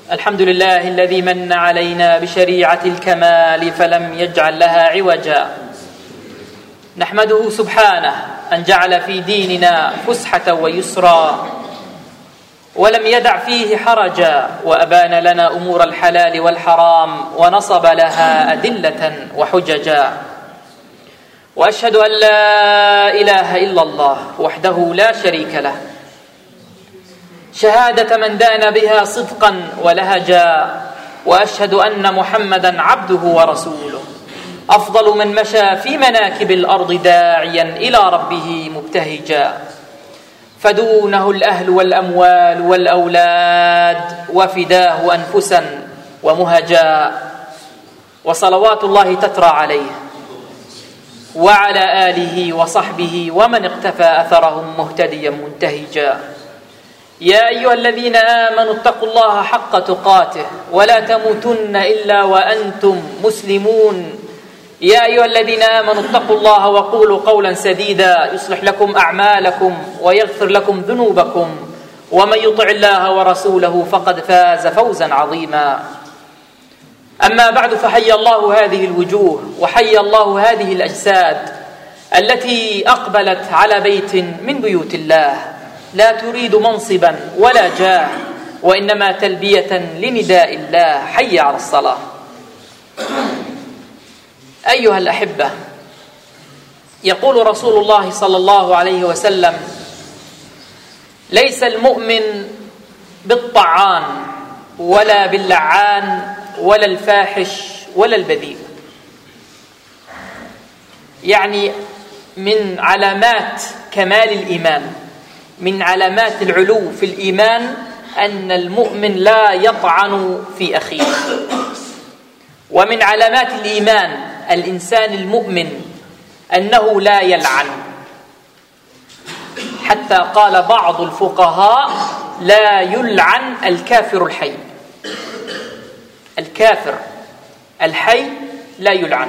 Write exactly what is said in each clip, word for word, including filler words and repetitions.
الحمد لله الذي من علينا بشريعة الكمال فلم يجعل لها عوجا. نحمده سبحانه أن جعل في ديننا فسحة ويسرا ولم يدع فيه حرجا، وأبان لنا أمور الحلال والحرام ونصب لها أدلة وحججا. وأشهد أن لا إله إلا الله وحده لا شريك له، شهادة من دان بها صدقا ولهجا. وأشهد أن محمدا عبده ورسوله، أفضل من مشى في مناكب الأرض داعيا إلى ربه مبتهجا. فدونه الأهل والأموال والأولاد، وفداه أنفسا ومهجا. وصلوات الله تترى عليه وعلى آله وصحبه ومن اقتفى أثرهم مهتديا منتهجا. يا أيها الذين آمنوا اتقوا الله حق تقاته ولا تموتن إلا وأنتم مسلمون. يا أيها الذين آمنوا اتقوا الله وقولوا قولا سديدا يصلح لكم أعمالكم ويغفر لكم ذنوبكم، ومن يطع الله ورسوله فقد فاز فوزا عظيما. أما بعد، فحي الله هذه الوجوه وحي الله هذه الأجساد التي أقبلت على بيت من بيوت الله، لا تريد منصبا ولا جاه، وإنما تلبية لنداء الله: حي على الصلاة. أيها الأحبة، يقول رسول الله صلى الله عليه وسلم: ليس المؤمن بالطعان ولا باللعان ولا الفاحش ولا البذيء. يعني من علامات كمال الإيمان، من علامات العلو في الإيمان، أن المؤمن لا يطعن في أخيه. ومن علامات الإيمان الإنسان المؤمن أنه لا يلعن، حتى قال بعض الفقهاء: لا يلعن الكافر الحي. الكافر الحي لا يلعن.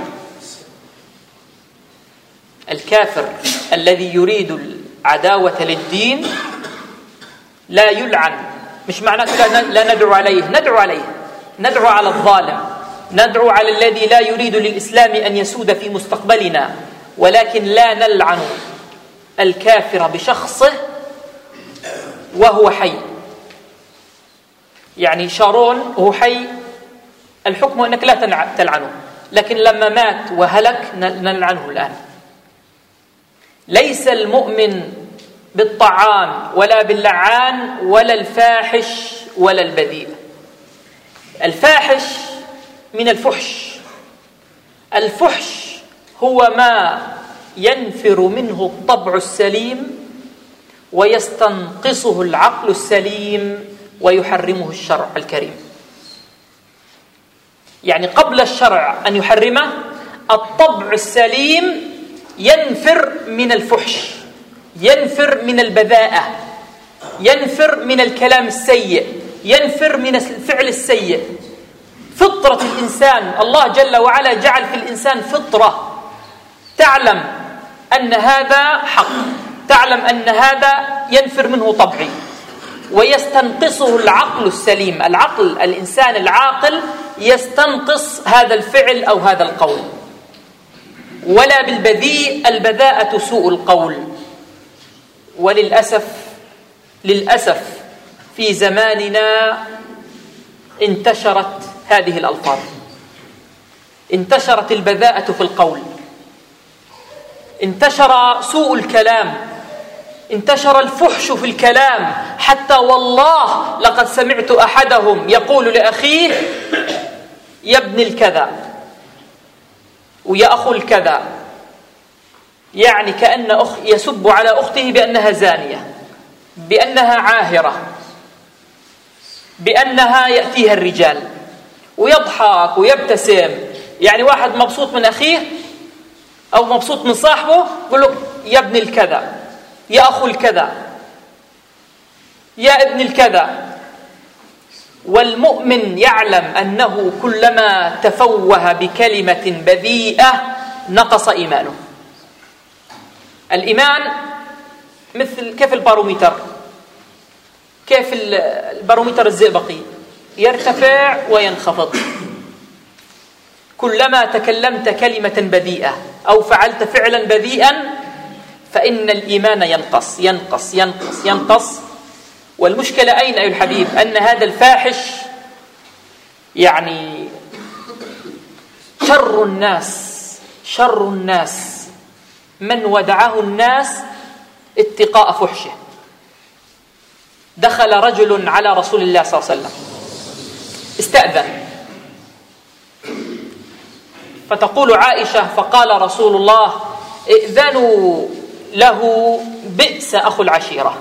الكافر الذي يريد العداوة للدين لا يلعن. مش معناته لا ندعو عليه، ندعو عليه، ندعو على الظالم، ندعو على الذي لا يريد للإسلام أن يسود في مستقبلنا، ولكن لا نلعن الكافر بشخصه وهو حي. يعني شارون وهو حي الحكم أنك لا تلعنه، لكن لما مات وهلك نلعنه الآن. ليس المؤمن بالطعان ولا باللعان ولا الفاحش ولا البذيء. الفاحش من الفحش. الفحش هو ما ينفر منه الطبع السليم ويستنقصه العقل السليم ويحرمه الشرع الكريم. يعني قبل الشرع أن يحرمه، الطبع السليم ينفر من الفحش، ينفر من البذاءة، ينفر من الكلام السيء، ينفر من الفعل السيء. فطرة الإنسان، الله جل وعلا جعل في الإنسان فطرة تعلم أن هذا حق، تعلم أن هذا ينفر منه طبعي، ويستنقصه العقل السليم. العقل، الإنسان العاقل يستنقص هذا الفعل أو هذا القول. ولا بالبذيء، البذاءة سوء القول. وللأسف للأسف في زماننا انتشرت هذه الألفاظ، انتشرت البذاءة في القول، انتشر سوء الكلام، انتشر الفحش في الكلام، حتى والله لقد سمعت أحدهم يقول لأخيه: يا ابن الكذا ويا أخو الكذا. يعني كأن أخ يسب على أخته بأنها زانية، بأنها عاهرة، بأنها يأتيها الرجال، ويضحك ويبتسم. يعني واحد مبسوط من أخيه أو مبسوط من صاحبه يقول له: يا ابن الكذا، يا أخو الكذا، يا ابن الكذا. والمؤمن يعلم أنه كلما تفوه بكلمة بذيئة نقص إيمانه. الإيمان مثل كيف الباروميتر، كيف الباروميتر الزئبقي، يرتفع وينخفض. كلما تكلمت كلمة بذيئة أو فعلت فعلا بذيئا فإن الإيمان ينقص ينقص ينقص ينقص. والمشكلة أين أيها الحبيب؟ أن هذا الفاحش يعني شر الناس شر الناس من ودعه الناس اتقاء فحشه. دخل رجل على رسول الله صلى الله عليه وسلم استأذن، فتقول عائشة فقال رسول الله ائذنوا له بئس أخو العشيرة.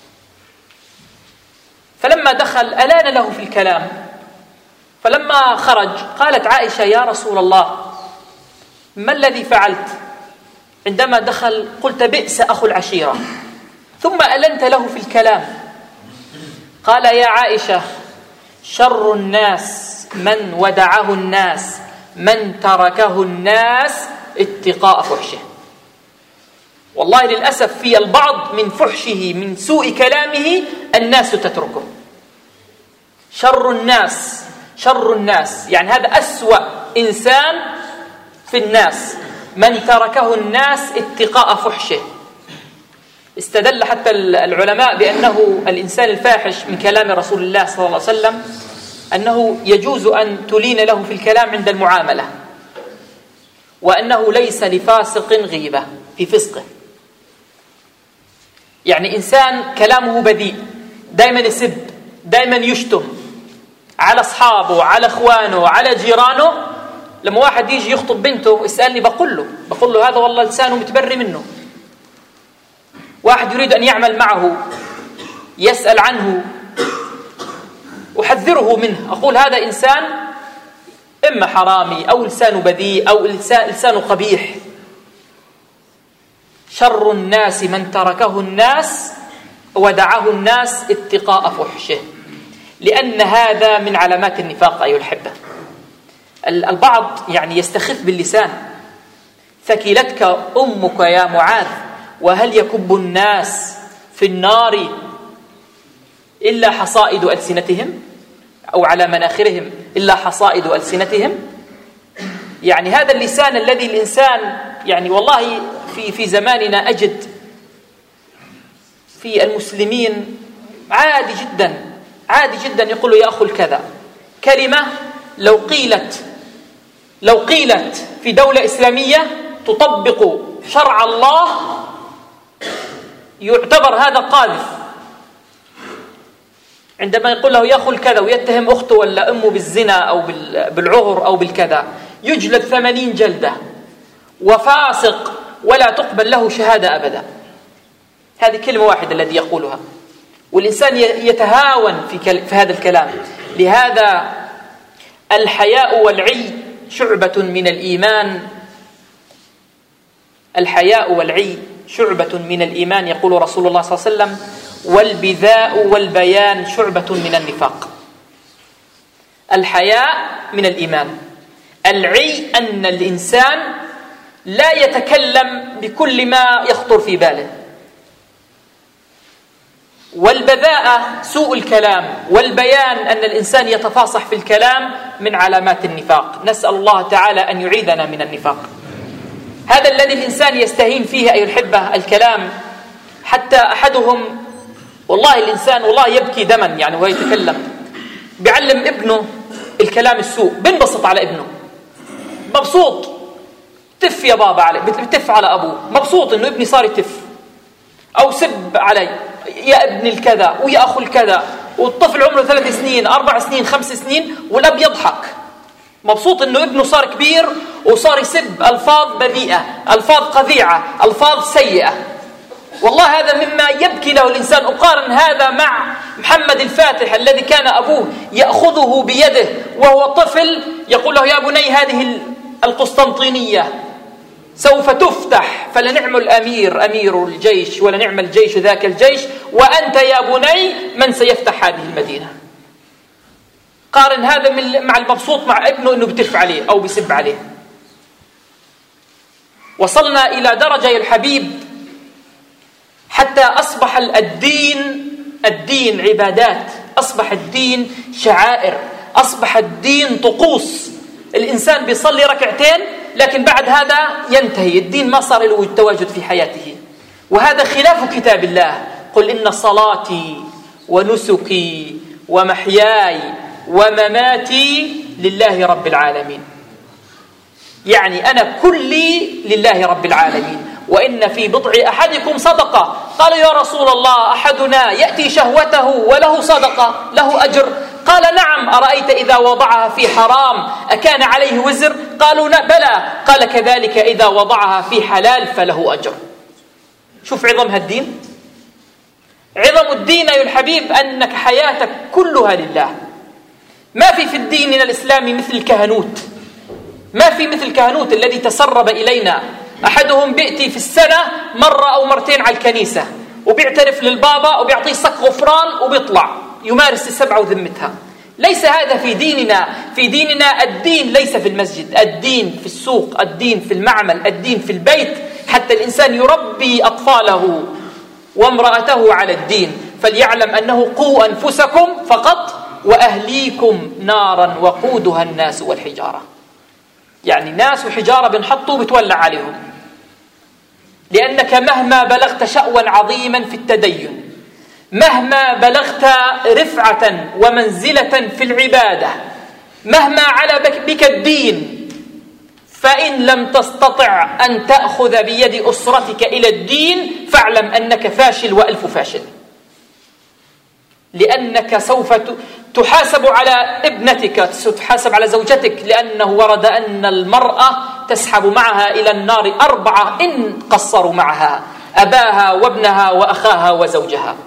فلما دخل ألان له في الكلام، فلما خرج قالت عائشة يا رسول الله ما الذي فعلت؟ عندما دخل قلت بئس أخو العشيرة ثم ألنت له في الكلام. قال يا عائشة شر الناس من ودعه الناس من تركه الناس اتقاء فحشه. والله للأسف في البعض من فحشه من سوء كلامه الناس تتركه. شر الناس شر الناس يعني هذا أسوأ إنسان في الناس من تركه الناس اتقاء فحشه. استدل حتى العلماء بأنه الإنسان الفاحش من كلام رسول الله صلى الله عليه وسلم أنه يجوز أن تلين له في الكلام عند المعاملة، وأنه ليس لفاسق غيبة في فسقه. يعني إنسان كلامه بذيء دائما يسب دائما يشتم على أصحابه على أخوانه على جيرانه، لما واحد يجي يخطب بنته يسألني بقول له بقول له هذا والله لسانه متبري منه. واحد يريد أن يعمل معه يسأل عنه أحذره منه، أقول هذا إنسان إما حرامي أو لسانه بذيء أو لسانه قبيح. شر الناس من تركه الناس ودعه الناس اتقاء فحشه، لأن هذا من علامات النفاق أيها الأحبة. البعض يعني يستخف باللسان. ثكلتك أمك يا معاذ وهل يكب الناس في النار إلا حصائد ألسنتهم أو على مناخرهم إلا حصائد ألسنتهم. يعني هذا اللسان الذي الإنسان يعني والله في في زماننا أجد في المسلمين عادي جدا عادي جدا يقول يا أخو الكذا. كلمة لو قيلت لو قيلت في دولة إسلامية تطبق شرع الله يعتبر هذا قاذف. عندما يقول له يا أخو الكذا ويتهم أخته ولا أمه بالزنا أو بالعهر أو بالكذا يجلد ثمانين جلدة وفاسق ولا تقبل له شهادة أبدا. هذه كلمة واحدة الذي يقولها، والإنسان يتهاون في, في هذا الكلام. لهذا الحياء والعي شعبة من الإيمان. الحياء والعي شعبة من الإيمان يقول رسول الله صلى الله عليه وسلم، والبذاء والبيان شعبة من النفاق. الحياء من الإيمان، العي أن الإنسان لا يتكلم بكل ما يخطر في باله، والبذاءة سوء الكلام، والبيان أن الإنسان يتفاصح في الكلام من علامات النفاق. نسأل الله تعالى أن يعيذنا من النفاق. هذا الذي الإنسان يستهين فيه أيها الحبة الكلام. حتى أحدهم والله الإنسان والله يبكي دما يعني وهو يتكلم، بيعلم ابنه الكلام السوء، بنبسط على ابنه مبسوط، تف يا بابا عليه، بتف على أبوه، مبسوط إنه ابني صار يتف، أو سب علي يا ابن الكذا ويا أخو الكذا، والطفل عمره ثلاث سنين أربع سنين خمس سنين والأب يضحك مبسوط إنه ابنه صار كبير وصار يسب ألفاظ بذيئة، ألفاظ قذيعة، ألفاظ سيئة. والله هذا مما يبكي له الإنسان. أقارن هذا مع محمد الفاتح الذي كان أبوه يأخذه بيده وهو طفل يقول له يا بني هذه القسطنطينية سوف تفتح فلنعم الأمير أمير الجيش ولنعم الجيش ذاك الجيش، وأنت يا بني من سيفتح هذه المدينة. قارن هذا مع المبسوط مع ابنه أنه بتف عليه أو بيسب عليه. وصلنا إلى درجة يا الحبيب حتى أصبح الدين الدين عبادات أصبح الدين شعائر، أصبح الدين طقوس. الإنسان بيصلي ركعتين لكن بعد هذا ينتهي، الدين ما صار له التواجد في حياته، وهذا خلاف كتاب الله. قل إن صلاتي ونسكي ومحياي ومماتي لله رب العالمين، يعني أنا كلي لله رب العالمين. وإن في بضع أحدكم صدقة. قال يا رسول الله أحدنا يأتي شهوته وله صدقة، له أجر؟ قال نعم. أرأيت إذا وضعها في حرام أكان عليه وزر؟ قالوا بلى. قال كذلك إذا وضعها في حلال فله أجر. شوف عظم هالدين. عظم الدين يا الحبيب أنك حياتك كلها لله. ما في في الدين الإسلامي مثل الكهنوت، ما في مثل الكهنوت الذي تسرب إلينا. أحدهم بيأتي في السنة مرة أو مرتين على الكنيسة وبيعترف للبابا وبيعطيه صك غفران وبيطلع يمارس السبعة وذمتها. ليس هذا في ديننا. في ديننا الدين ليس في المسجد، الدين في السوق، الدين في المعمل، الدين في البيت، حتى الإنسان يربي أطفاله وامرأته على الدين. فليعلم أنه قوا أنفسكم فقط وأهليكم نارا وقودها الناس والحجارة، يعني ناس وحجارة بنحطوا بتولع عليهم. لأنك مهما بلغت شأوا عظيما في التدين، مهما بلغت رفعة ومنزلة في العبادة، مهما علا بك الدين، فإن لم تستطع أن تأخذ بيد أسرتك إلى الدين فاعلم أنك فاشل وألف فاشل. لأنك سوف تحاسب على ابنتك، تحاسب على زوجتك، لأنه ورد أن المرأة تسحب معها إلى النار أربعة إن قصروا معها: أباها وابنها وأخاها وزوجها.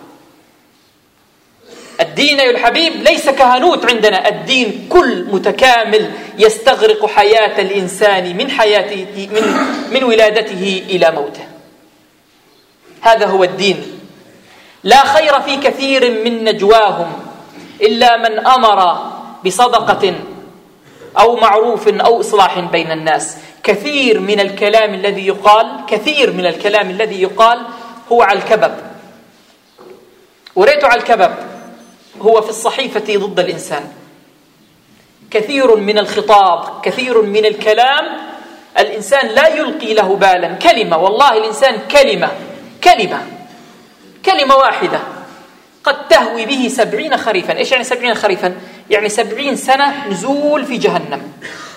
الدين يا الحبيب ليس كهنوت عندنا، الدين كل متكامل يستغرق حياة الإنسان من حياته من, من ولادته إلى موته. هذا هو الدين. لا خير في كثير من نجواهم إلا من أمر بصدقة أو معروف أو إصلاح بين الناس. كثير من الكلام الذي يقال كثير من الكلام الذي يقال هو على الكبب، وريته على الكبب، هو في الصحيفة ضد الإنسان. كثير من الخطاب، كثير من الكلام الإنسان لا يلقي له بالا. كلمة، والله الإنسان كلمة كلمة كلمة واحدة قد تهوي به سبعين خريفا. إيش يعني سبعين خريفا؟ يعني سبعين سنة نزول في جهنم.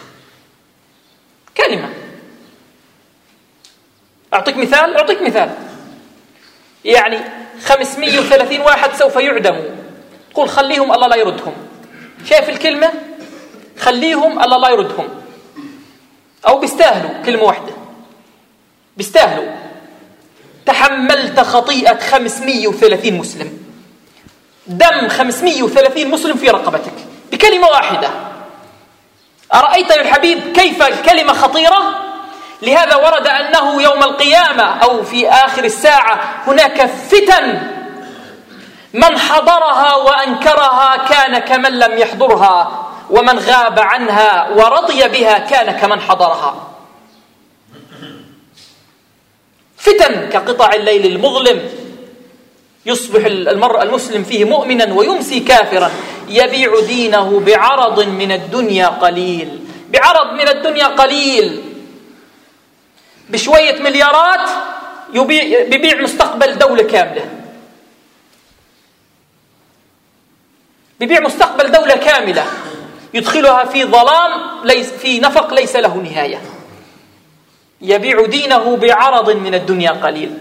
كلمة. أعطيك مثال أعطيك مثال يعني خمسمائة وثلاثين واحد سوف يعدموا، قل خليهم الله لا يردهم. شايف الكلمة؟ خليهم الله لا يردهم، أو بيستاهلوا كلمة واحدة، بيستاهلوا. تحملت خطيئة خمسمائة وثلاثين مسلم، دم خمسمائة وثلاثين مسلم في رقبتك بكلمة واحدة. أرأيت يا الحبيب كيف الكلمة خطيرة؟ لهذا ورد أنه يوم القيامة أو في آخر الساعة هناك فتن، من حضرها وأنكرها كان كمن لم يحضرها، ومن غاب عنها ورضي بها كان كمن حضرها. فتن كقطع الليل المظلم، يصبح المرء المسلم فيه مؤمنا ويمسي كافرا، يبيع دينه بعرض من الدنيا قليل، بعرض من الدنيا قليل، بشوية مليارات يبيع بيبيع مستقبل دولة كاملة، بيبيع مستقبل دولة كاملة، يدخلها في ظلام ليس في نفق ليس له نهاية. يبيع دينه بعرض من الدنيا قليل.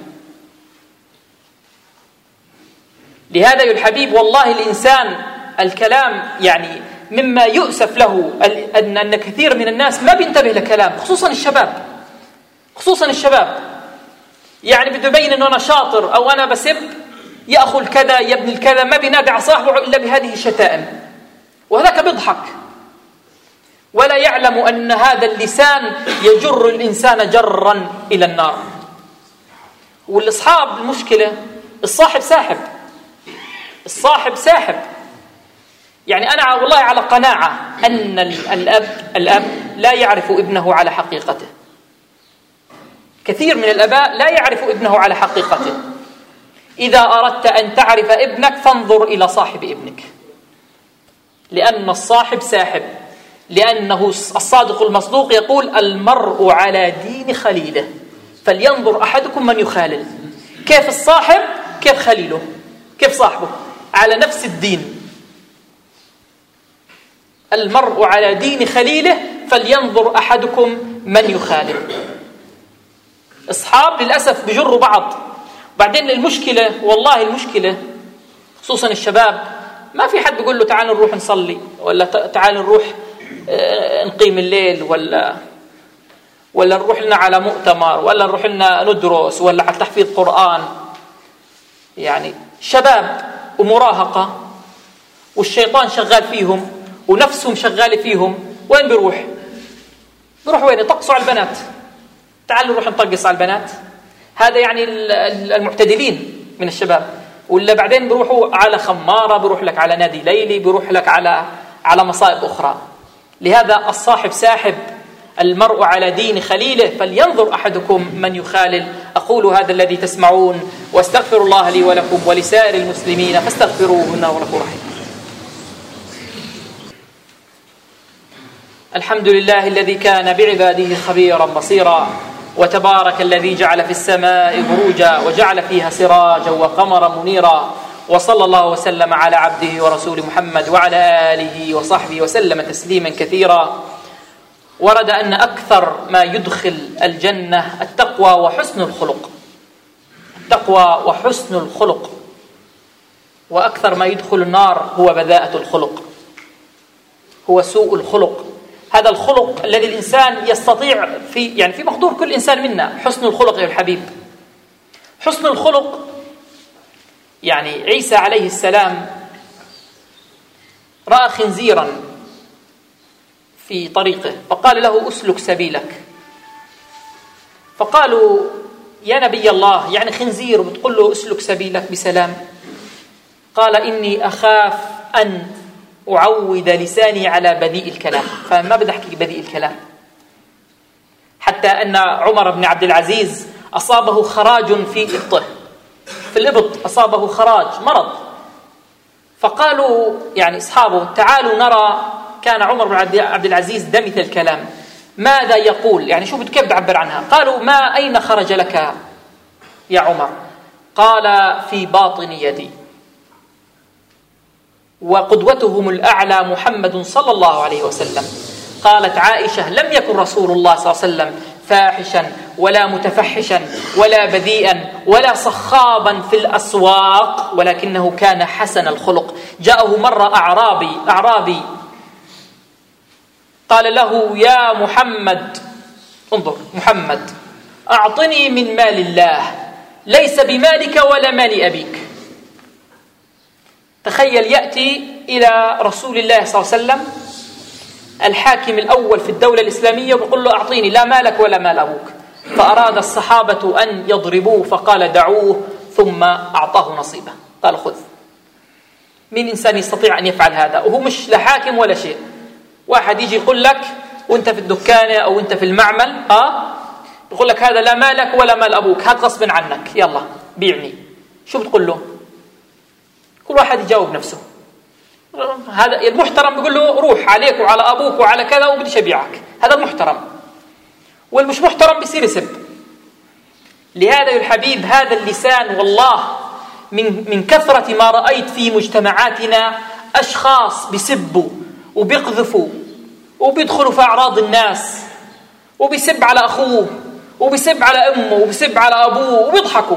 لهذا يا الحبيب والله الإنسان الكلام يعني مما يؤسف له أن أن كثير من الناس ما بينتبه لكلام، خصوصا الشباب، خصوصا الشباب. يعني بده يبين أنه أنا شاطر أو أنا بسب، يأخذ كذا يبني الكذا، ما بينادي على صاحبه إلا بهذه الشتائم، وهذاك بيضحك ولا يعلم أن هذا اللسان يجر الإنسان جرا إلى النار. والأصحاب المشكلة الصاحب ساحب، الصاحب ساحب. يعني أنا والله على قناعة أن الأب الأب لا يعرف ابنه على حقيقته. كثير من الآباء لا يعرف ابنه على حقيقته. إذا أردت أن تعرف ابنك فانظر إلى صاحب ابنك. لأن الصاحب ساحب، لأنه الصادق المصدوق يقول المرء على دين خليله فلينظر أحدكم من يخالل. كيف الصاحب كيف خليله، كيف صاحبه، على نفس الدين. المرء على دين خليله فلينظر أحدكم من يخالل. أصحاب للأسف بجروا بعض. بعدين المشكلة، والله المشكلة خصوصا الشباب، ما في حد بيقول له تعال نروح نصلي، ولا تعال نروح نقيم الليل، ولا ولا نروح لنا على مؤتمر، ولا نروح لنا ندرس، ولا على تحفيظ قرآن. يعني شباب ومراهقة والشيطان شغال فيهم ونفسهم شغالة فيهم، وين بيروح؟ بيروح وين؟ يطقصوا على البنات. تعالوا نروح نطقص على البنات. هذا يعني المعتدلين من الشباب. ولا بعدين بيروحوا على خمارة، بيروح لك على نادي ليلي، بيروح لك على على مصائب أخرى. لهذا الصاحب ساحب، المرء على دين خليله فلينظر أحدكم من يخالل. أقول هذا الذي تسمعون واستغفر الله لي ولكم ولسائر المسلمين فاستغفروه إنه هو الغفور الرحيم. الحمد لله الذي كان بعباده خبيرا بصيرا، وتبارك الذي جعل في السماء بروجا وجعل فيها سراجا وقمرا منيرا، وصلى الله وسلم على عبده ورسوله محمد وعلى آله وصحبه وسلم تسليما كثيرا. ورد أن أكثر ما يدخل الجنة التقوى وحسن الخلق، التقوى وحسن الخلق، وأكثر ما يدخل النار هو بذاءة الخلق، هو سوء الخلق. هذا الخلق الذي الإنسان يستطيع في يعني في مقدور كل إنسان منا حسن الخلق يا الحبيب. حسن الخلق يعني عيسى عليه السلام رأى خنزيرا في طريقه فقال له أسلك سبيلك، فقالوا يا نبي الله يعني خنزير وبتقول له أسلك سبيلك بسلام؟ قال إني أخاف أن أعود لساني على بذيء الكلام، فما بدي أحكي بذيء الكلام. حتى أن عمر بن عبد العزيز أصابه خراج في إبطه، في الإبط أصابه خراج مرض، فقالوا يعني أصحابه تعالوا نرى، كان عمر بن عبد العزيز دمث الكلام، ماذا يقول؟ يعني شو كيف تعبر عنها؟ قالوا ما أين خرج لك يا عمر؟ قال في باطن يدي. وقدوتهم الأعلى محمد صلى الله عليه وسلم. قالت عائشة لم يكن رسول الله صلى الله عليه وسلم فاحشا ولا متفحشا ولا بذيئا ولا صخابا في الأسواق، ولكنه كان حسن الخلق. جاءه مرة أعرابي أعرابي قال له يا محمد، انظر محمد، أعطني من مال الله ليس بمالك ولا مال أبيك. تخيل يأتي إلى رسول الله صلى الله عليه وسلم الحاكم الأول في الدولة الإسلامية ويقول له أعطيني لا مالك ولا مال أبوك. فأراد الصحابة أن يضربوه فقال دعوه، ثم أعطاه نصيبه. قال خذ. مين إنسان يستطيع أن يفعل هذا وهو مش لا حاكم ولا شيء؟ واحد يجي يقول لك وانت في الدكانة أو انت في المعمل آه يقول لك هذا لا مالك ولا مال أبوك، هات غصب عنك يلا بيعني. شو بتقول له؟ كل واحد يجاوب نفسه. هذا المحترم بيقول له روح عليك وعلى أبوك وعلى كذا وبديش أبيعك، هذا المحترم. والمش محترم بيصير يسب. لهذا يا الحبيب هذا اللسان والله من من كثرة ما رأيت في مجتمعاتنا أشخاص بيسبوا وبيقذفوا وبيدخلوا في أعراض الناس وبيسب على أخوه وبيسب على أمه وبيسب على أبوه وبيضحكوا.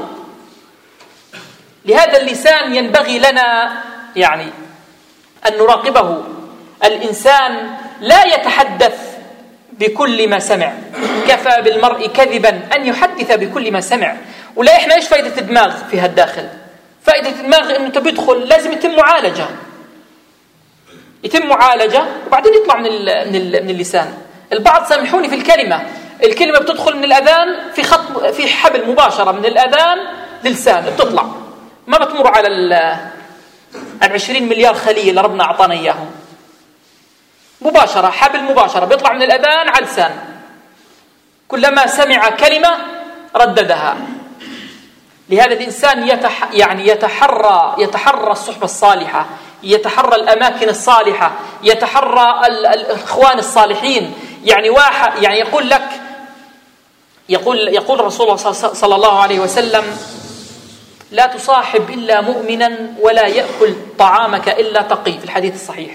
لهذا اللسان ينبغي لنا يعني أن نراقبه. الإنسان لا يتحدث بكل ما سمع، كفى بالمرء كذبا أن يحدث بكل ما سمع. ولا إحنا إيش فائدة الدماغ في هالداخل؟ فائدة الدماغ إنه تبدخل لازم يتم معالجة، يتم معالجة وبعدين يطلع من من اللسان. البعض سامحوني في الكلمة، الكلمة بتدخل من الأذان في خط في حبل مباشرة من الأذان للسان بتطلع، ما بتمر على العشرين مليار خلية اللي ربنا أعطانا إياهم. مباشرة حبل مباشرة بيطلع من الأذان على اللسان. كلما سمع كلمة رددها. لهذا الإنسان يتح يعني يتحرى يتحرى الصحبة الصالحة، يتحرى الأماكن الصالحة، يتحرى الإخوان الصالحين. يعني واحد يعني يقول لك يقول يقول رسول الله صلى الله عليه وسلم: لا تصاحب إلا مؤمنا ولا يأكل طعامك إلا تقي، في الحديث الصحيح.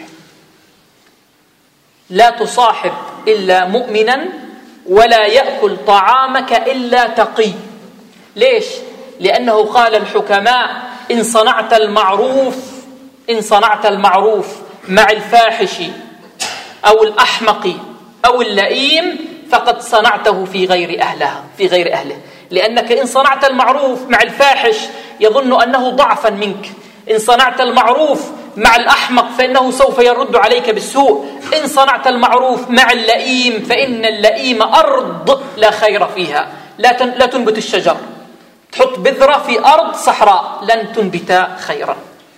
لا تصاحب إلا مؤمنا ولا يأكل طعامك إلا تقي. ليش؟ لأنه قال الحكماء: إن صنعت المعروف إن صنعت المعروف مع الفاحش أو الأحمق أو اللئيم فقد صنعته في غير أهله في غير أهله لأنك إن صنعت المعروف مع الفاحش يظن أنه ضعفا منك، إن صنعت المعروف مع الأحمق فإنه سوف يرد عليك بالسوء، إن صنعت المعروف مع اللئيم فإن اللئيم أرض لا خير فيها، لا تنبت الشجر، تحط بذرة في أرض صحراء لن تنبت خيرا.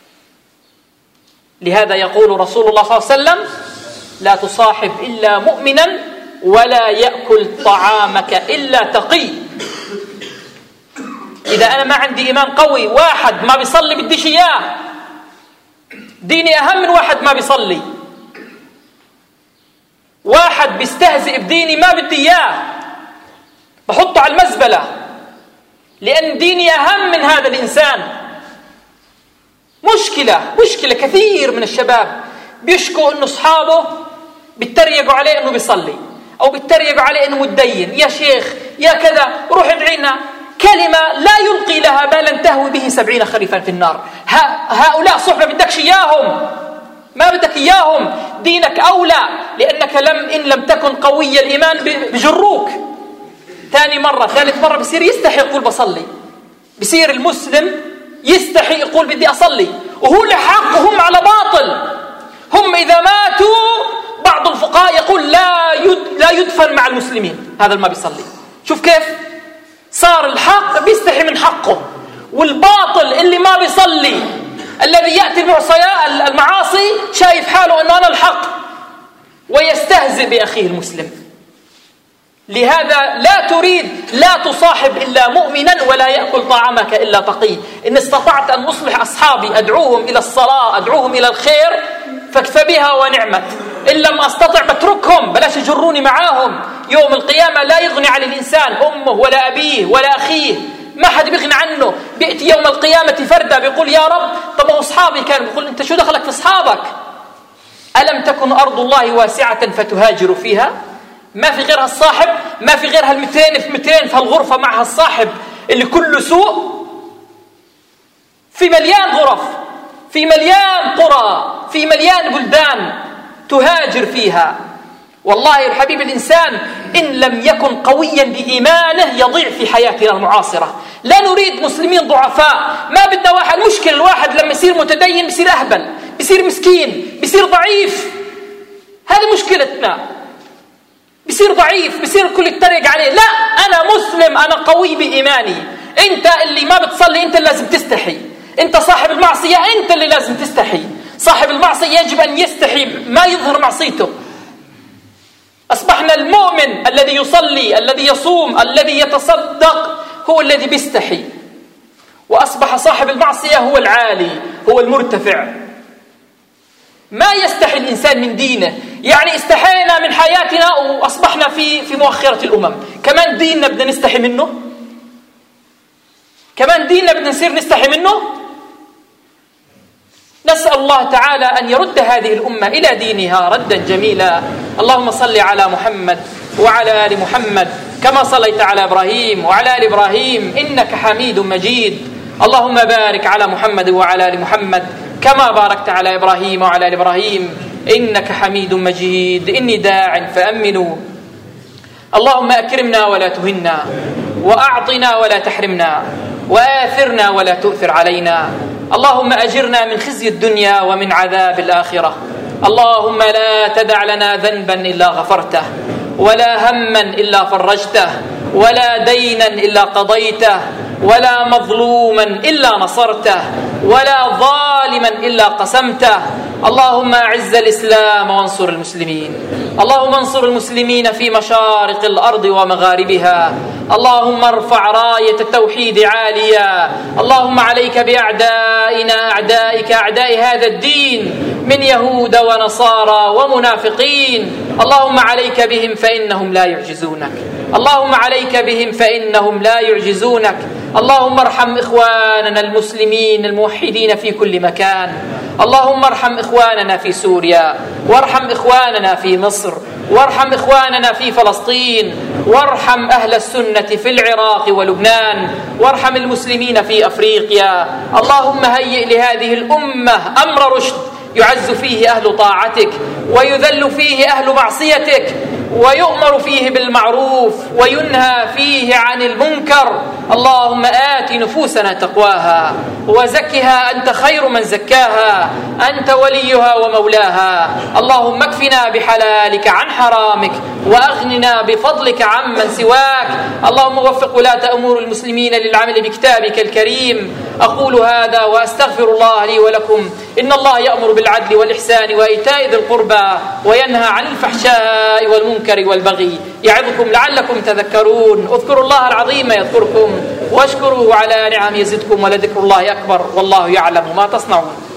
لهذا يقول رسول الله صلى الله عليه وسلم: لا تصاحب إلا مؤمنا ولا يأكل طعامك إلا تقي. إذا أنا ما عندي إيمان قوي، واحد ما بيصلي بديش إياه، ديني أهم من واحد ما بيصلي، واحد بيستهزئ بديني ما بدي إياه، بحطه على المزبلة لأن ديني أهم من هذا الإنسان. مشكلة مشكلة كثير من الشباب بيشكوا إنه أصحابه بيتريقوا عليه إنه بيصلي، أو بيتريقوا عليه إنه متدين، يا شيخ يا كذا روح ادعينا، كلمة لا يلقي لها بالا تهوي به سبعين خريفا في النار. هؤلاء صحبة بدكش إياهم، ما بدك إياهم، دينك أولى، لأنك لم إن لم تكن قوي الإيمان بجروك. ثاني مرة ثالث مرة بصير يستحي يقول بصلي، بصير المسلم يستحي يقول بدي أصلي، وهو لحق وهم على باطل. هم إذا ماتوا بعض الفقهاء يقول لا لا يدفن مع المسلمين، هذا ما بيصلي. شوف كيف صار الحق بيستحي من حقه، والباطل اللي ما بيصلي الذي يأتي المعاصي شايف حاله أنه أنا الحق ويستهزئ بأخيه المسلم. لهذا لا تريد لا تصاحب إلا مؤمنا ولا يأكل طعامك إلا تقي. إن استطعت أن أصلح أصحابي أدعوهم إلى الصلاة أدعوهم إلى الخير فاكفى بها ونعمت، إن لم أستطع بتركهم، بلاش يجروني معاهم. يوم القيامة لا يغني عن الإنسان أمه ولا أبيه ولا أخيه، ما حد بيغني عنه. بيأتي يوم القيامة فردة بيقول يا رب طب أصحابي كانوا، بيقول أنت شو دخلك في أصحابك؟ ألم تكن أرض الله واسعة فتهاجر فيها؟ ما في غيرها الصاحب، ما في غيرها المتين في متين في هالغرفة معها الصاحب اللي كله سوء. في مليان غرف، في مليان قرى، في مليان بلدان تهاجر فيها. والله يا حبيب الإنسان إن لم يكن قويا بإيمانه يضيع في حياتنا المعاصرة. لا نريد مسلمين ضعفاء، ما بدنا واحد. مشكلة الواحد لما يصير متدين بيصير أهبل، بيصير مسكين، بيصير ضعيف. هذه مشكلتنا، بيصير ضعيف، بيصير الكل يتريق عليه. لا، أنا مسلم، أنا قوي بإيماني. أنت اللي ما بتصلي أنت اللي لازم تستحي، أنت صاحب المعصية أنت اللي لازم تستحي. صاحب المعصية يجب أن يستحي ما يظهر معصيته. أصبحنا المؤمن الذي يصلي الذي يصوم الذي يتصدق هو الذي بيستحي، وأصبح صاحب المعصية هو العالي هو المرتفع. ما يستحي الإنسان من دينه. يعني استحينا من حياتنا وأصبحنا في في مؤخرة الأمم. كمان ديننا بدنا نستحي منه، كمان ديننا بدنا نصير نستحي منه. نسأل الله تعالى أن يرد هذه الأمة إلى دينها ردا جميلا. اللهم صل على محمد وعلى آل محمد كما صليت على إبراهيم وعلى آل إبراهيم إنك حميد مجيد. اللهم بارك على محمد وعلى آل محمد كما باركت على إبراهيم وعلى آل إبراهيم إنك حميد مجيد. إني داع فأمنوا. اللهم أكرمنا ولا تهنا، وأعطنا ولا تحرمنا، وآثرنا ولا تؤثر علينا. اللهم أجرنا من خزي الدنيا ومن عذاب الآخرة. اللهم لا تدع لنا ذنبا إلا غفرته، ولا هما إلا فرجته، ولا دينا إلا قضيته، ولا مظلوما إلا نصرته، ولا ظالما إلا قسمته، اللهم أعز الإسلام وانصر المسلمين. اللهم انصر المسلمين في مشارق الأرض ومغاربها. اللهم ارفع راية التوحيد عاليا. اللهم عليك بأعدائنا أعدائك أعداء هذا الدين من يهود ونصارى ومنافقين. اللهم عليك بهم فإنهم لا يعجزونك. اللهم عليك بهم فإنهم لا يعجزونك. اللهم ارحم إخواننا المسلمين الموحدين في كل مكان. اللهم ارحم إخواننا في سوريا، وارحم إخواننا في مصر، وارحم إخواننا في فلسطين، وارحم أهل السنة في العراق ولبنان، وارحم المسلمين في أفريقيا. اللهم هيئ لهذه الأمة أمر رشد يعز فيه أهل طاعتك ويذل فيه أهل معصيتك، ويؤمر فيه بالمعروف وينهى فيه عن المنكر. اللهم آت نفوسنا تقواها وزكها أنت خير من زكاها، أنت وليها ومولاها. اللهم اكفنا بحلالك عن حرامك وأغننا بفضلك عمن سواك. اللهم وفق ولاة أمور المسلمين للعمل بكتابك الكريم. أقول هذا وأستغفر الله لي ولكم. إن الله يأمر بالعدل والإحسان وإيتاء ذي القربى وينهى عن الفحشاء والمنكر والبغي يعظكم لعلكم تذكرون. اذكروا الله العظيم يذكركم واشكروه على نعم يزدكم ولذكر الله أكبر والله يعلم ما تصنعون.